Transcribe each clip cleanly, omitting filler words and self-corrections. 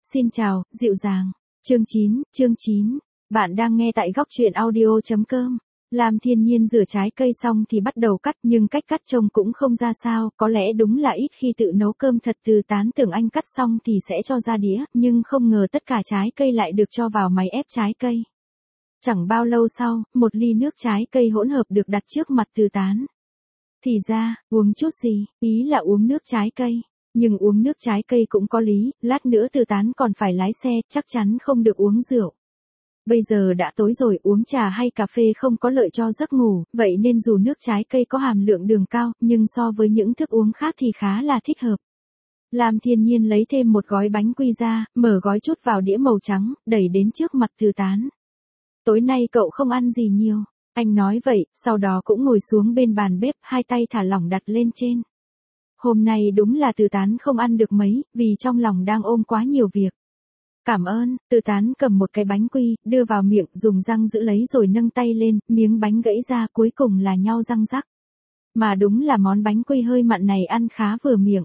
Xin chào, dịu dàng. Chương 9. Bạn đang nghe tại góc truyện audio.com. Lam Thiên Nhiên rửa trái cây xong thì bắt đầu cắt, nhưng cách cắt trông cũng không ra sao, có lẽ đúng là ít khi tự nấu cơm thật. Từ Tán tưởng anh cắt xong thì sẽ cho ra đĩa, nhưng không ngờ tất cả trái cây lại được cho vào máy ép trái cây. Chẳng bao lâu sau, một ly nước trái cây hỗn hợp được đặt trước mặt Từ Tán. Thì ra, uống chút gì, ý là uống nước trái cây. Nhưng uống nước trái cây cũng có lý, lát nữa Từ Tán còn phải lái xe, chắc chắn không được uống rượu. Bây giờ đã tối rồi, uống trà hay cà phê không có lợi cho giấc ngủ, vậy nên dù nước trái cây có hàm lượng đường cao, nhưng so với những thức uống khác thì khá là thích hợp. Lam Thiên Nhiên lấy thêm một gói bánh quy ra, mở gói chút vào đĩa màu trắng, đẩy đến trước mặt Từ Tán. Tối nay cậu không ăn gì nhiều, anh nói vậy, sau đó cũng ngồi xuống bên bàn bếp, hai tay thả lỏng đặt lên trên. Hôm nay đúng là Từ Tán không ăn được mấy, vì trong lòng đang ôm quá nhiều việc. Cảm ơn, Từ Tán cầm một cái bánh quy, đưa vào miệng, dùng răng giữ lấy rồi nâng tay lên, miếng bánh gãy ra, cuối cùng là nhau răng rắc. Mà đúng là món bánh quy hơi mặn này ăn khá vừa miệng.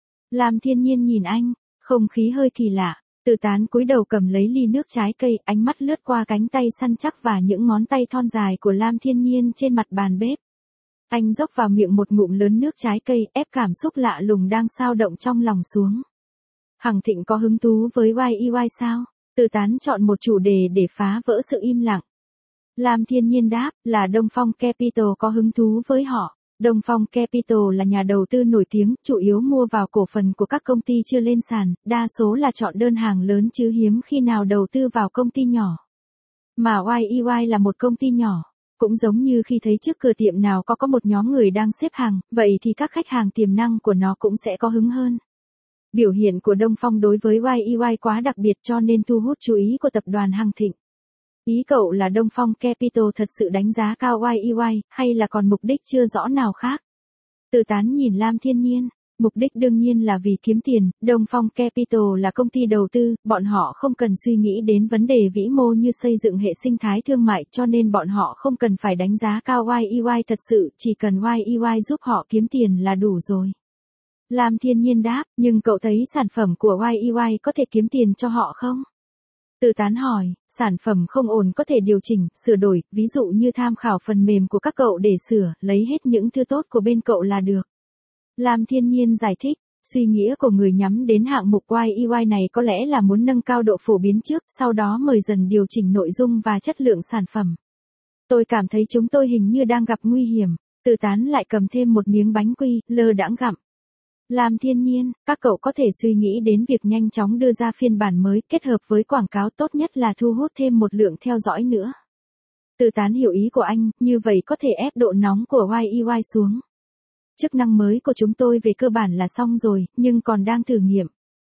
Lam Thiên Nhiên nhìn anh, không khí hơi kỳ lạ. Từ Tán cúi đầu cầm lấy ly nước trái cây, ánh mắt lướt qua cánh tay săn chắc và những ngón tay thon dài của Lam Thiên Nhiên trên mặt bàn bếp. Anh dốc vào miệng một ngụm lớn nước trái cây, ép cảm xúc lạ lùng đang xao động trong lòng xuống. Hằng Thịnh có hứng thú với YEY sao? Từ Tán chọn một chủ đề để phá vỡ sự im lặng. Lam Thiên Nhiên đáp, là Đông Phong Capital có hứng thú với họ. Đông Phong Capital là nhà đầu tư nổi tiếng, chủ yếu mua vào cổ phần của các công ty chưa lên sàn, đa số là chọn đơn hàng lớn chứ hiếm khi nào đầu tư vào công ty nhỏ. Mà YEY là một công ty nhỏ. Cũng giống như khi thấy trước cửa tiệm nào có một nhóm người đang xếp hàng, vậy thì các khách hàng tiềm năng của nó cũng sẽ có hứng hơn. Biểu hiện của Đông Phong đối với YEY quá đặc biệt cho nên thu hút chú ý của tập đoàn Hằng Thịnh. Ý cậu là Đông Phong Capital thật sự đánh giá cao YEY, hay là còn mục đích chưa rõ nào khác? Từ Tán nhìn Lam Thiên Nhiên. Mục đích đương nhiên là vì kiếm tiền, Đông Phong Capital là công ty đầu tư, bọn họ không cần suy nghĩ đến vấn đề vĩ mô như xây dựng hệ sinh thái thương mại cho nên bọn họ không cần phải đánh giá cao YEY thật sự, chỉ cần YEY giúp họ kiếm tiền là đủ rồi. Lam Thiên Nhiên đáp, nhưng cậu thấy sản phẩm của YEY có thể kiếm tiền cho họ không? Từ Tán hỏi, sản phẩm không ổn có thể điều chỉnh, sửa đổi, ví dụ như tham khảo phần mềm của các cậu để sửa, lấy hết những thứ tốt của bên cậu là được. Lam Thiên Nhiên giải thích, suy nghĩa của người nhắm đến hạng mục YEY này có lẽ là muốn nâng cao độ phổ biến trước, sau đó mời dần điều chỉnh nội dung và chất lượng sản phẩm. Tôi cảm thấy chúng tôi hình như đang gặp nguy hiểm. Từ Tán lại cầm thêm một miếng bánh quy, lơ đãng gặm. Lam Thiên Nhiên, các cậu có thể suy nghĩ đến việc nhanh chóng đưa ra phiên bản mới, kết hợp với quảng cáo, tốt nhất là thu hút thêm một lượng theo dõi nữa. Từ Tán hiểu ý của anh, như vậy có thể ép độ nóng của YEY xuống. Chức năng mới của chúng tôi về cơ bản là xong rồi, nhưng còn đang thử nghiệm.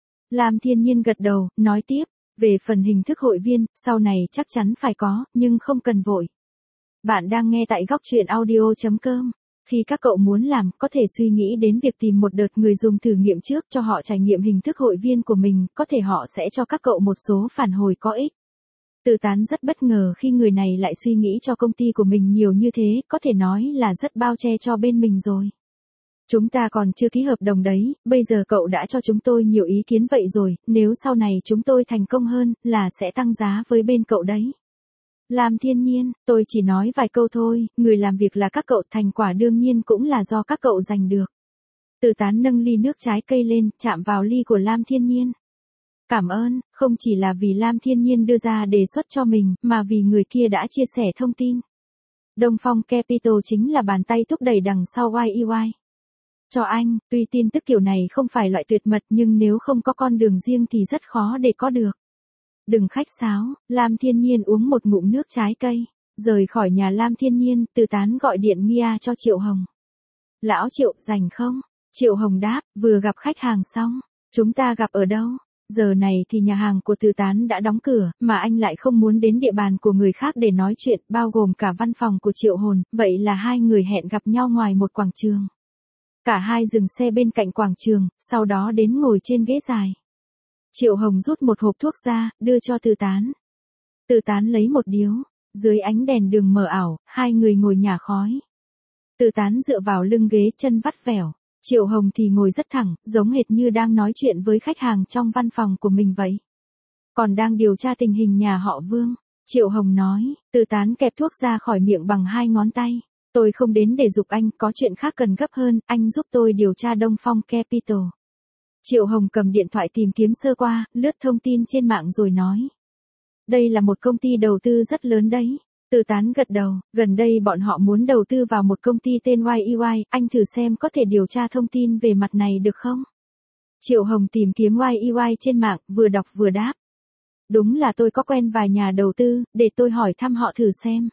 Lam Thiên Nhiên gật đầu, nói tiếp, về phần hình thức hội viên, sau này chắc chắn phải có, nhưng không cần vội. Bạn đang nghe tại góc truyện audio.com. Khi các cậu muốn làm, có thể suy nghĩ đến việc tìm một đợt người dùng thử nghiệm trước cho họ trải nghiệm hình thức hội viên của mình, có thể họ sẽ cho các cậu một số phản hồi có ích. Từ Tán rất bất ngờ khi người này lại suy nghĩ cho công ty của mình nhiều như thế, có thể nói là rất bao che cho bên mình rồi. Chúng ta còn chưa ký hợp đồng đấy, bây giờ cậu đã cho chúng tôi nhiều ý kiến vậy rồi, nếu sau này chúng tôi thành công hơn, là sẽ tăng giá với bên cậu đấy. Lam Thiên Nhiên, tôi chỉ nói vài câu thôi, người làm việc là các cậu, thành quả đương nhiên cũng là do các cậu giành được. Từ Tán nâng ly nước trái cây lên, chạm vào ly của Lam Thiên Nhiên. Cảm ơn, không chỉ là vì Lam Thiên Nhiên đưa ra đề xuất cho mình, mà vì người kia đã chia sẻ thông tin. Đông Phong Capital chính là bàn tay thúc đẩy đằng sau YEY. Cho anh, tuy tin tức kiểu này không phải loại tuyệt mật nhưng nếu không có con đường riêng thì rất khó để có được. Đừng khách sáo, Lam Thiên Nhiên uống một ngụm nước trái cây. Rời khỏi nhà Lam Thiên Nhiên, Từ Tán gọi điện Nghia cho Triệu Hồng. Lão Triệu, rảnh không? Triệu Hồng đáp, vừa gặp khách hàng xong. Chúng ta gặp ở đâu? Giờ này thì nhà hàng của Từ Tán đã đóng cửa, mà anh lại không muốn đến địa bàn của người khác để nói chuyện, bao gồm cả văn phòng của Triệu Hồn, vậy là hai người hẹn gặp nhau ngoài một quảng trường. Cả hai dừng xe bên cạnh quảng trường, sau đó đến ngồi trên ghế dài. Triệu Hồng rút một hộp thuốc ra, đưa cho Từ Tán. Từ Tán lấy một điếu, dưới ánh đèn đường mờ ảo, hai người ngồi nhả khói. Từ Tán dựa vào lưng ghế, chân vắt vẻo. Triệu Hồng thì ngồi rất thẳng, giống hệt như đang nói chuyện với khách hàng trong văn phòng của mình vậy. Còn đang điều tra tình hình nhà họ Vương. Triệu Hồng nói, Từ Tán kẹp thuốc ra khỏi miệng bằng 2 ngón tay. Tôi không đến để giục anh, có chuyện khác cần gấp hơn, anh giúp tôi điều tra Đông Phong Capital. Triệu Hồng cầm điện thoại tìm kiếm sơ qua, lướt thông tin trên mạng rồi nói. Đây là một công ty đầu tư rất lớn đấy. Từ Tán gật đầu, gần đây bọn họ muốn đầu tư vào một công ty tên YEY, anh thử xem có thể điều tra thông tin về mặt này được không? Triệu Hồng tìm kiếm YEY trên mạng, vừa đọc vừa đáp. Đúng là tôi có quen vài nhà đầu tư, để tôi hỏi thăm họ thử xem.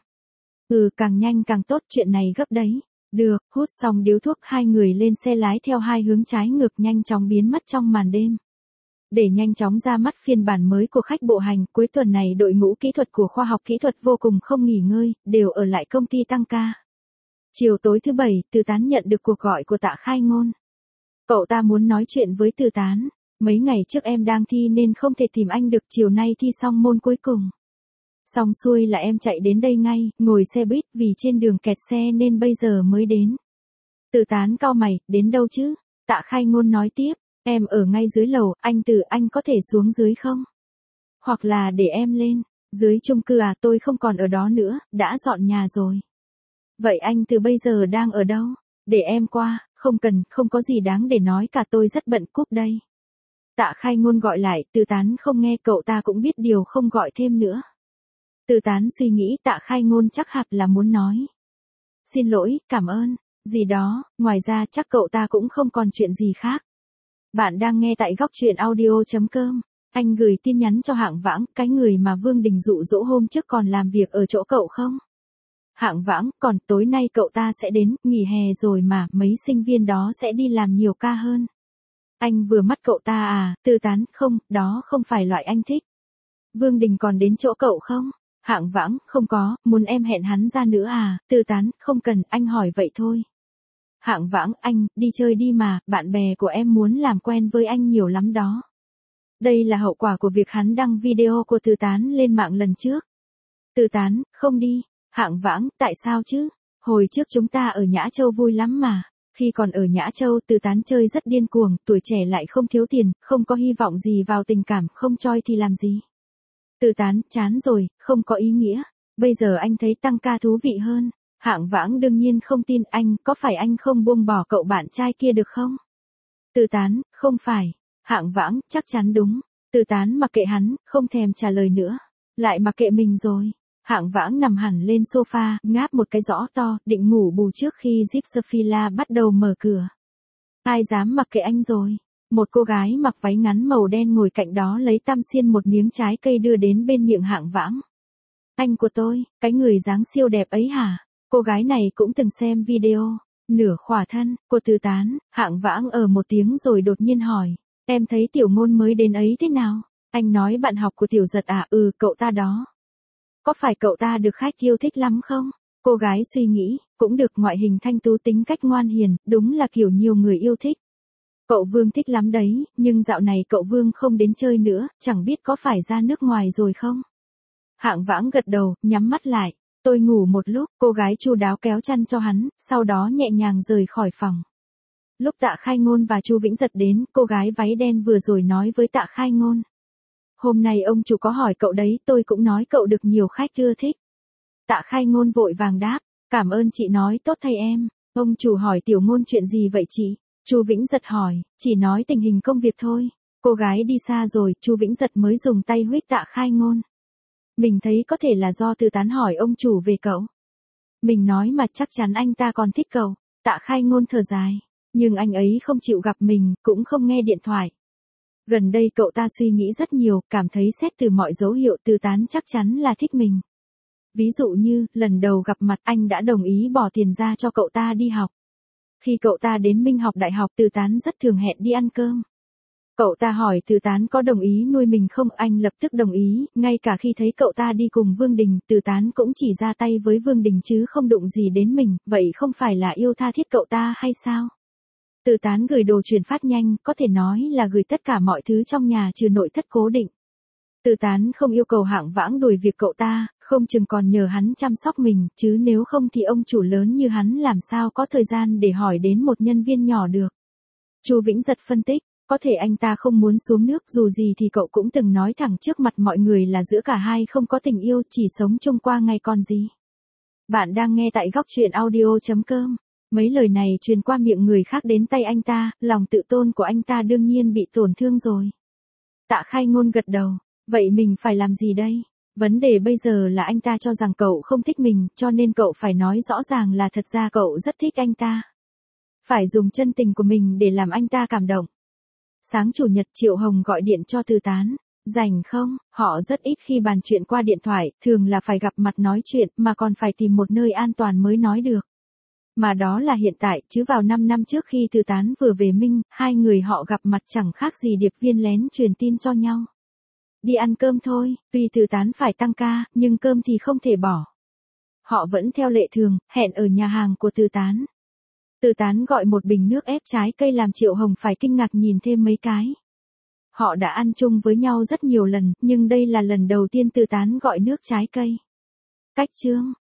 Càng nhanh càng tốt, chuyện này gấp đấy. Được, hút xong điếu thuốc, hai người lên xe lái theo hai hướng trái ngược nhanh chóng biến mất trong màn đêm. Để nhanh chóng ra mắt phiên bản mới của khách bộ hành, cuối tuần này đội ngũ kỹ thuật của khoa học kỹ thuật vô cùng không nghỉ ngơi, đều ở lại công ty tăng ca. Chiều tối thứ Bảy, Từ Tán nhận được cuộc gọi của Tạ Khai Ngôn. Cậu ta muốn nói chuyện với Từ Tán. Mấy ngày trước em đang thi nên không thể tìm anh được, chiều nay thi xong môn cuối cùng. Xong xuôi là em chạy đến đây ngay, ngồi xe buýt vì trên đường kẹt xe nên bây giờ mới đến. Từ Tán cau mày, đến đâu chứ? Tạ Khai Ngôn nói tiếp, em ở ngay dưới lầu, anh có thể xuống dưới không? Hoặc là để em lên, dưới chung cư à? Tôi không còn ở đó nữa, đã dọn nhà rồi. Vậy anh Từ bây giờ đang ở đâu? Để em qua, không cần, không có gì đáng để nói cả, tôi rất bận, cúp đây. Tạ Khai Ngôn gọi lại, Từ Tán không nghe, cậu ta cũng biết điều không gọi thêm nữa. Từ Tán suy nghĩ Tạ Khai Ngôn chắc hẳn là muốn nói. Xin lỗi, cảm ơn, gì đó, ngoài ra chắc cậu ta cũng không còn chuyện gì khác. Bạn đang nghe tại góc truyện audio.com. Anh gửi tin nhắn cho Hạng Vãng, cái người mà Vương Đình dụ dỗ hôm trước còn làm việc ở chỗ cậu không? Hạng Vãng, còn tối nay cậu ta sẽ đến, nghỉ hè rồi mà, mấy sinh viên đó sẽ đi làm nhiều ca hơn. Anh vừa mắt cậu ta à? Từ Tán, không, đó không phải loại anh thích. Vương Đình còn đến chỗ cậu không? Hạng Vãng, không có, muốn em hẹn hắn ra nữa à? Từ Tán, không cần, anh hỏi vậy thôi. Hạng Vãng, anh, đi chơi đi mà, bạn bè của em muốn làm quen với anh nhiều lắm đó. Đây là hậu quả của việc hắn đăng video của Từ Tán lên mạng lần trước. Từ Tán, không đi. Hạng Vãng, tại sao chứ? Hồi trước chúng ta ở Nhã Châu vui lắm mà. Khi còn ở Nhã Châu, Từ Tán chơi rất điên cuồng, tuổi trẻ lại không thiếu tiền, không có hy vọng gì vào tình cảm, không choi thì làm gì. Từ Tán, chán rồi, không có ý nghĩa. Bây giờ anh thấy tăng ca thú vị hơn. Hạng Vãng đương nhiên không tin anh, có phải anh không buông bỏ cậu bạn trai kia được không? Từ Tán, không phải. Hạng Vãng, chắc chắn đúng. Từ Tán mặc kệ hắn, không thèm trả lời nữa. Lại mặc kệ mình rồi. Hạng Vãng nằm hẳn lên sofa, ngáp một cái rõ to, định ngủ bù trước khi Gypsophila bắt đầu mở cửa. Ai dám mặc kệ anh rồi. Một cô gái mặc váy ngắn màu đen ngồi cạnh đó lấy tăm xiên một miếng trái cây đưa đến bên miệng Hạng Vãng. Anh của tôi, cái người dáng siêu đẹp ấy hả? Cô gái này cũng từng xem video, nửa khỏa thân, của Từ Tán. Hạng Vãng ở một tiếng rồi đột nhiên hỏi, em thấy Tiểu Ngôn mới đến ấy thế nào? Anh nói bạn học của Tiểu Giật à? Cậu ta đó. Có phải cậu ta được khách yêu thích lắm không? Cô gái suy nghĩ, cũng được, ngoại hình thanh tú, tính cách ngoan hiền, đúng là kiểu nhiều người yêu thích. Cậu Vương thích lắm đấy, nhưng dạo này cậu Vương không đến chơi nữa, chẳng biết có phải ra nước ngoài rồi không? Hạng Vãng gật đầu, nhắm mắt lại. Tôi ngủ một lúc, cô gái chu đáo kéo chăn cho hắn, sau đó nhẹ nhàng rời khỏi phòng. Lúc Tạ Khai Ngôn và Chu Vĩnh Giật đến, cô gái váy đen vừa rồi nói với Tạ Khai Ngôn. Hôm nay ông chủ có hỏi cậu đấy, tôi cũng nói cậu được nhiều khách ưa thích. Tạ Khai Ngôn vội vàng đáp, cảm ơn chị nói tốt thay em. Ông chủ hỏi Tiểu Ngôn chuyện gì vậy chị? Chu Vĩnh Giật hỏi, chỉ nói tình hình công việc thôi. Cô gái đi xa rồi, Chu Vĩnh Giật mới dùng tay huých Tạ Khai Ngôn. Mình thấy có thể là do Từ Tán hỏi ông chủ về cậu. Mình nói mà chắc chắn anh ta còn thích cậu. Tạ Khai Ngôn thở dài. Nhưng anh ấy không chịu gặp mình, cũng không nghe điện thoại. Gần đây cậu ta suy nghĩ rất nhiều, cảm thấy xét từ mọi dấu hiệu Từ Tán chắc chắn là thích mình. Ví dụ như, lần đầu gặp mặt anh đã đồng ý bỏ tiền ra cho cậu ta đi học. Khi cậu ta đến Minh học đại học, Từ Tán rất thường hẹn đi ăn cơm. Cậu ta hỏi Từ Tán có đồng ý nuôi mình không, anh lập tức đồng ý, ngay cả khi thấy cậu ta đi cùng Vương Đình, Từ Tán cũng chỉ ra tay với Vương Đình chứ không đụng gì đến mình, vậy không phải là yêu tha thiết cậu ta hay sao? Từ Tán gửi đồ chuyển phát nhanh, có thể nói là gửi tất cả mọi thứ trong nhà trừ nội thất cố định. Từ Tán không yêu cầu Hạng Vãng đuổi việc cậu ta, không chừng còn nhờ hắn chăm sóc mình, chứ nếu không thì ông chủ lớn như hắn làm sao có thời gian để hỏi đến một nhân viên nhỏ được. Chu Vĩnh Giật phân tích, Có thể anh ta không muốn xuống nước, dù gì thì cậu cũng từng nói thẳng trước mặt mọi người là giữa cả hai không có tình yêu, chỉ sống chung qua ngày còn gì. Bạn đang nghe tại góc truyện audio.com. Mấy lời này truyền qua miệng người khác đến tay anh ta, lòng tự tôn của anh ta đương nhiên bị tổn thương rồi. Tạ Khai Ngôn gật đầu, vậy mình phải làm gì đây? Vấn đề bây giờ là anh ta cho rằng cậu không thích mình, cho nên cậu phải nói rõ ràng là thật ra cậu rất thích anh ta. Phải dùng chân tình của mình để làm anh ta cảm động. Sáng chủ nhật Triệu Hồng gọi điện cho Từ Tán. Rảnh không? Họ rất ít khi bàn chuyện qua điện thoại, thường là phải gặp mặt nói chuyện mà còn phải tìm một nơi an toàn mới nói được. Mà đó là hiện tại, chứ vào 5 năm trước khi Từ Tán vừa về Minh, hai người họ gặp mặt chẳng khác gì điệp viên lén truyền tin cho nhau. Đi ăn cơm thôi, tuy Từ Tán phải tăng ca, nhưng cơm thì không thể bỏ. Họ vẫn theo lệ thường, hẹn ở nhà hàng của Từ Tán. Từ Tán gọi một bình nước ép trái cây làm Triệu Hồng phải kinh ngạc nhìn thêm mấy cái. Họ đã ăn chung với nhau rất nhiều lần, nhưng đây là lần đầu tiên Từ Tán gọi nước trái cây. Cách chương,